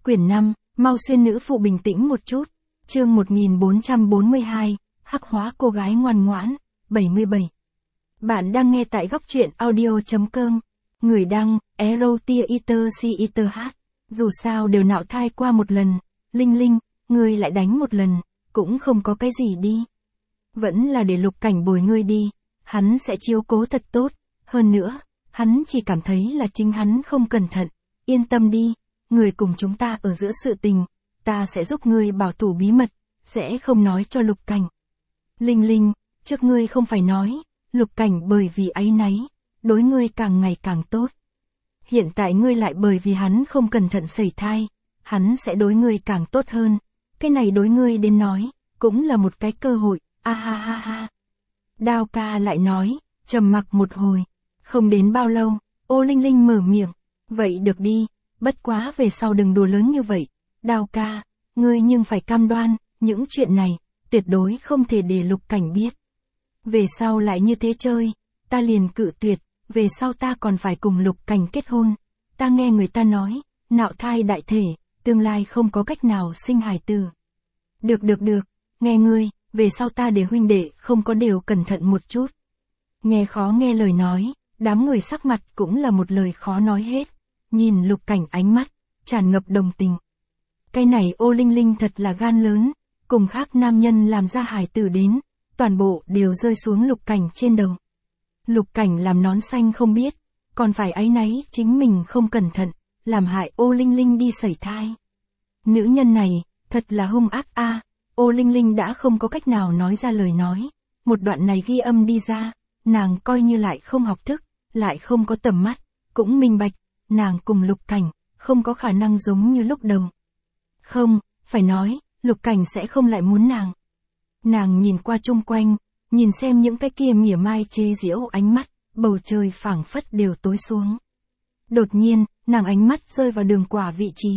Quyển 5, mau xuyên nữ phụ bình tĩnh một chút. Chương 1442, hắc hóa cô gái ngoan ngoãn, 77. Bạn đang nghe tại góc truyện audio.com. Người đăng, erotiaiterch. Dù sao đều nạo thai qua một lần, Linh Linh, ngươi lại đánh một lần, cũng không có cái gì đi. Vẫn là để Lục Cảnh bồi ngươi đi, hắn sẽ chiếu cố thật tốt, hơn nữa, hắn chỉ cảm thấy là chính hắn không cẩn thận, yên tâm đi, người cùng chúng ta ở giữa sự tình, ta sẽ giúp ngươi bảo thủ bí mật, sẽ không nói cho Lục Cảnh. Linh Linh, trước ngươi không phải nói, Lục Cảnh bởi vì áy náy, đối ngươi càng ngày càng tốt. Hiện tại ngươi lại bởi vì hắn không cẩn thận sẩy thai, hắn sẽ đối ngươi càng tốt hơn, cái này đối ngươi đến nói, cũng là một cái cơ hội, a ha ha ha. Đao ca lại nói, trầm mặc một hồi, không đến bao lâu, Ô Linh Linh mở miệng, vậy được đi, bất quá về sau đừng đùa lớn như vậy, Đao ca, ngươi nhưng phải cam đoan, những chuyện này, tuyệt đối không thể để Lục Cảnh biết. Về sau lại như thế chơi, ta liền cự tuyệt, về sau ta còn phải cùng Lục Cảnh kết hôn, ta nghe người ta nói, nạo thai đại thể, tương lai không có cách nào sinh hài tử. Được, nghe ngươi, về sau ta để huynh đệ không có đều cẩn thận một chút. Nghe khó nghe lời nói, đám người sắc mặt cũng là một lời khó nói hết, nhìn Lục Cảnh ánh mắt, tràn ngập đồng tình. Cái này Ô Linh Linh thật là gan lớn, cùng khác nam nhân làm ra hài tử đến, toàn bộ đều rơi xuống Lục Cảnh trên đầu. Lục Cảnh làm nón xanh không biết, còn phải áy náy chính mình không cẩn thận, làm hại Ô Linh Linh đi sẩy thai. Nữ nhân này, thật là hung ác a. Ô Linh Linh đã không có cách nào nói ra lời nói, một đoạn này ghi âm đi ra, nàng coi như lại không học thức, lại không có tầm mắt, cũng minh bạch, nàng cùng Lục Cảnh, không có khả năng giống như lúc đầu. Không, phải nói, Lục Cảnh sẽ không lại muốn nàng. Nàng nhìn qua chung quanh, nhìn xem những cái kia mỉa mai chê giễu ánh mắt, bầu trời phảng phất đều tối xuống. Đột nhiên, nàng ánh mắt rơi vào Đường Quả vị trí.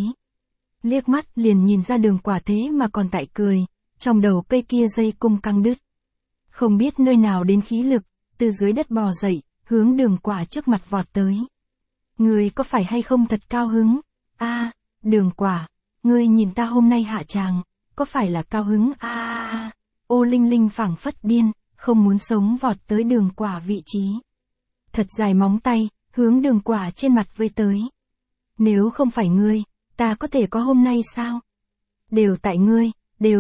Liếc mắt liền nhìn ra Đường Quả thế mà còn tại cười, trong đầu cây kia dây cung căng đứt. Không biết nơi nào đến khí lực, từ dưới đất bò dậy, hướng Đường Quả trước mặt vọt tới. Ngươi có phải hay không thật cao hứng? A, Đường Quả, ngươi nhìn ta hôm nay hạ tràng, có phải là cao hứng? A. Ô Linh Linh phảng phất điên, không muốn sống vọt tới Đường Quả vị trí. Thật dài móng tay, hướng Đường Quả trên mặt vây tới. Nếu không phải ngươi, ta có thể có hôm nay sao? Đều tại ngươi,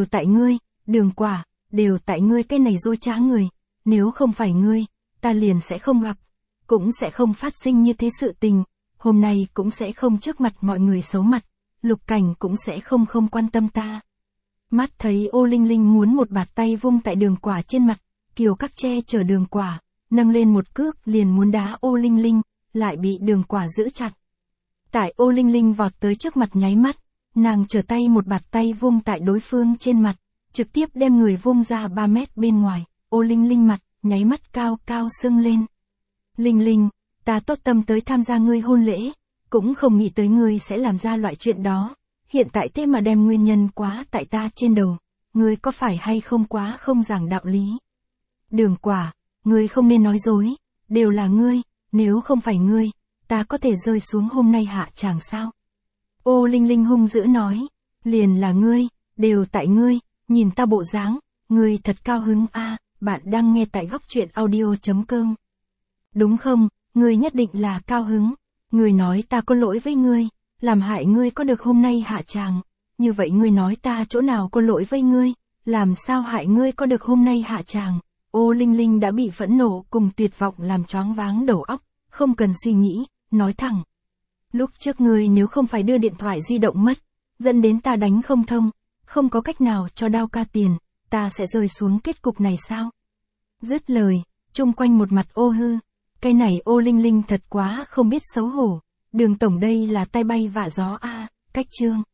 Đường Quả, đều tại ngươi cái này dối trá người, nếu không phải ngươi, ta liền sẽ không gặp, cũng sẽ không phát sinh như thế sự tình, hôm nay cũng sẽ không trước mặt mọi người xấu mặt, Lục Cảnh cũng sẽ không quan tâm ta. Mắt thấy Ô Linh Linh muốn một bạt tay vung tại Đường Quả trên mặt, Kiều Các che chở Đường Quả, nâng lên một cước liền muốn đá Ô Linh Linh, lại bị Đường Quả giữ chặt. Tại Ô Linh Linh vọt tới trước mặt nháy mắt, nàng trở tay một bạt tay vung tại đối phương trên mặt, trực tiếp đem người vung ra 3 mét bên ngoài, Ô Linh Linh mặt, nháy mắt cao cao sưng lên. Linh Linh, ta tốt tâm tới tham gia ngươi hôn lễ, cũng không nghĩ tới ngươi sẽ làm ra loại chuyện đó, hiện tại thế mà đem nguyên nhân quá tại ta trên đầu, ngươi có phải hay không quá không giảng đạo lý. Đường Quả, ngươi không nên nói dối, đều là ngươi, nếu không phải ngươi, ta có thể rơi xuống hôm nay hạ tràng sao? Ô Linh Linh hung dữ nói, liền là ngươi, đều tại ngươi, nhìn ta bộ dáng, ngươi thật cao hứng a. Bạn đang nghe tại góc truyện audio.com. Đúng không, ngươi nhất định là cao hứng, ngươi nói ta có lỗi với ngươi, làm hại ngươi có được hôm nay hạ tràng, như vậy ngươi nói ta chỗ nào có lỗi với ngươi, làm sao hại ngươi có được hôm nay hạ tràng. Ô Linh Linh đã bị phẫn nộ cùng tuyệt vọng làm choáng váng đầu óc, không cần suy nghĩ, nói thẳng. Lúc trước ngươi nếu không phải đưa điện thoại di động mất, dẫn đến ta đánh không thông, không có cách nào cho Đao ca tiền, ta sẽ rơi xuống kết cục này sao? Dứt lời, chung quanh một mặt ô hư, cái này Ô Linh Linh thật quá không biết xấu hổ, Đường tổng đây là tai bay vạ gió a. Cách chương